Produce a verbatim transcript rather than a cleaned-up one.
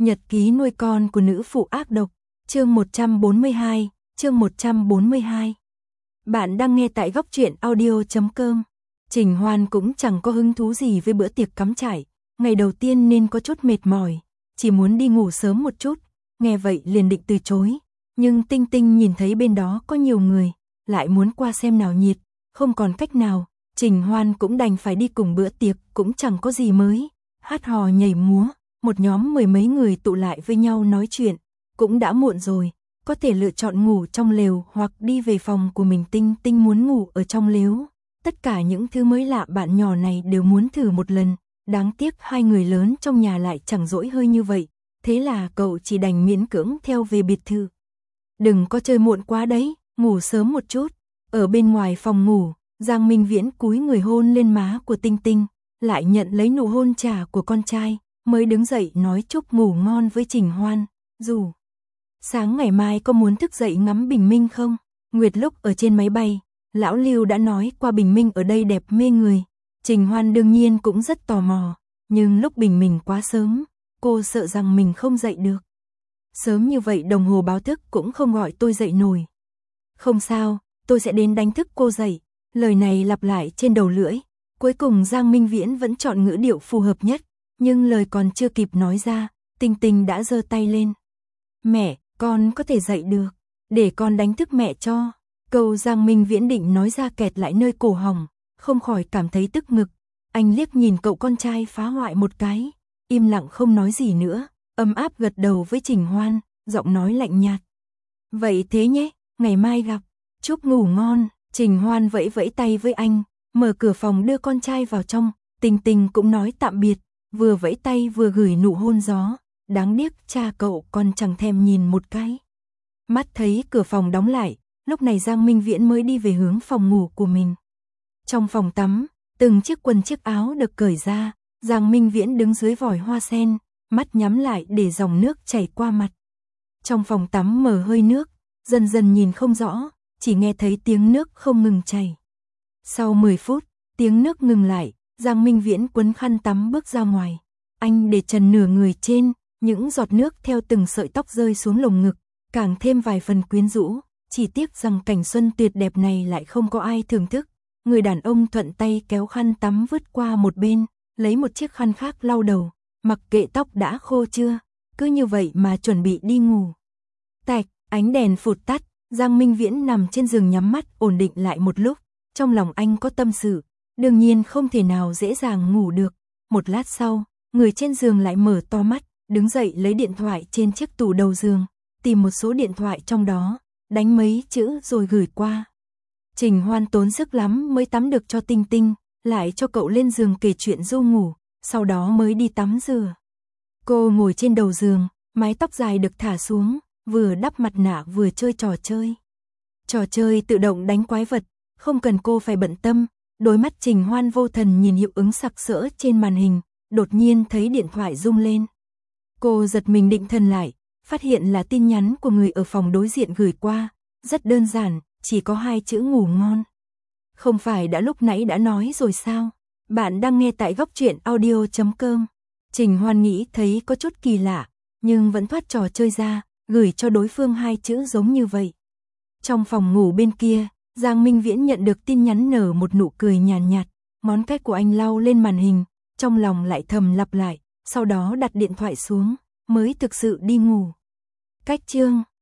Nhật ký nuôi con của nữ phụ ác độc, chương một trăm bốn mươi hai, chương một trăm bốn mươi hai. Bạn đang nghe tại góc truyện audio chấm com. Trình Hoan cũng chẳng có hứng thú gì với bữa tiệc cắm trại, ngày đầu tiên nên có chút mệt mỏi, chỉ muốn đi ngủ sớm một chút, nghe vậy liền định từ chối, nhưng Tinh Tinh nhìn thấy bên đó có nhiều người, lại muốn qua xem náo nhiệt, không còn cách nào, Trình Hoan cũng đành phải đi cùng bữa tiệc, cũng chẳng có gì mới, hát hò nhảy múa, một nhóm mười mấy người tụ lại với nhau nói chuyện, cũng đã muộn rồi, có thể lựa chọn ngủ trong lều hoặc đi về phòng của mình. Tinh Tinh muốn ngủ ở trong lều. Tất cả những thứ mới lạ bạn nhỏ này đều muốn thử một lần, đáng tiếc hai người lớn trong nhà lại chẳng dỗi hơi như vậy, thế là cậu chỉ đành miễn cưỡng theo về biệt thự. Đừng có chơi muộn quá đấy, ngủ sớm một chút. Ở bên ngoài phòng ngủ, Giang Minh Viễn cúi người hôn lên má của Tinh Tinh, lại nhận lấy nụ hôn trả của con trai, mới đứng dậy nói chúc ngủ ngon với Trình Hoan. Dù sáng ngày mai có muốn thức dậy ngắm bình minh không? Nguyệt lúc ở trên máy bay, lão Lưu đã nói qua bình minh ở đây đẹp mê người. Trình Hoan đương nhiên cũng rất tò mò, nhưng lúc bình minh quá sớm, cô sợ rằng mình không dậy được. Sớm như vậy đồng hồ báo thức cũng không gọi tôi dậy nổi. Không sao, tôi sẽ đến đánh thức cô dậy. Lời này lặp lại trên đầu lưỡi. Cuối cùng Giang Minh Viễn vẫn chọn ngữ điệu phù hợp nhất, nhưng lời còn chưa kịp nói ra, Tinh Tinh đã giơ tay lên. Mẹ, con có thể dậy được, để con đánh thức mẹ cho. Câu Giang Minh Viễn định nói ra kẹt lại nơi cổ họng, không khỏi cảm thấy tức ngực. Anh liếc nhìn cậu con trai phá hoại một cái, im lặng không nói gì nữa, ấm áp gật đầu với Trình Hoan, giọng nói lạnh nhạt. Vậy thế nhé, ngày mai gặp, chúc ngủ ngon. Trình Hoan vẫy vẫy tay với anh, mở cửa phòng đưa con trai vào trong, Tinh Tinh cũng nói tạm biệt, vừa vẫy tay vừa gửi nụ hôn gió, đáng tiếc cha cậu còn chẳng thèm nhìn một cái. Mắt thấy cửa phòng đóng lại, lúc này Giang Minh Viễn mới đi về hướng phòng ngủ của mình. Trong phòng tắm, từng chiếc quần chiếc áo được cởi ra, Giang Minh Viễn đứng dưới vòi hoa sen, mắt nhắm lại để dòng nước chảy qua mặt. Trong phòng tắm mờ hơi nước, dần dần nhìn không rõ, chỉ nghe thấy tiếng nước không ngừng chảy. Sau mười phút, tiếng nước ngừng lại, Giang Minh Viễn quấn khăn tắm bước ra ngoài. Anh để trần nửa người trên, những giọt nước theo từng sợi tóc rơi xuống lồng ngực, càng thêm vài phần quyến rũ. Chỉ tiếc rằng cảnh xuân tuyệt đẹp này lại không có ai thưởng thức. Người đàn ông thuận tay kéo khăn tắm vứt qua một bên, lấy một chiếc khăn khác lau đầu, mặc kệ tóc đã khô chưa, cứ như vậy mà chuẩn bị đi ngủ. Tạch, ánh đèn phụt tắt, Giang Minh Viễn nằm trên giường nhắm mắt ổn định lại một lúc, trong lòng anh có tâm sự, đương nhiên không thể nào dễ dàng ngủ được. Một lát sau, người trên giường lại mở to mắt, đứng dậy lấy điện thoại trên chiếc tủ đầu giường, tìm một số điện thoại trong đó, đánh mấy chữ rồi gửi qua. Trình Hoan tốn sức lắm mới tắm được cho Tinh Tinh, lại cho cậu lên giường kể chuyện ru ngủ, sau đó mới đi tắm rửa. Cô ngồi trên đầu giường, mái tóc dài được thả xuống, vừa đắp mặt nạ vừa chơi trò chơi. Trò chơi tự động đánh quái vật, không cần cô phải bận tâm. Đôi mắt Trình Hoan vô thần nhìn hiệu ứng sặc sỡ trên màn hình, đột nhiên thấy điện thoại rung lên. Cô giật mình định thần lại, phát hiện là tin nhắn của người ở phòng đối diện gửi qua, rất đơn giản, chỉ có hai chữ ngủ ngon. Không phải đã lúc nãy đã nói rồi sao? Bạn đang nghe tại góc truyện audio chấm com. Trình Hoan nghĩ thấy có chút kỳ lạ, nhưng vẫn thoát trò chơi ra, gửi cho đối phương hai chữ giống như vậy. Trong phòng ngủ bên kia, Giang Minh Viễn nhận được tin nhắn nở một nụ cười nhàn nhạt, ngón cái của anh lau lên màn hình, trong lòng lại thầm lặp lại, sau đó đặt điện thoại xuống, mới thực sự đi ngủ. Cách chương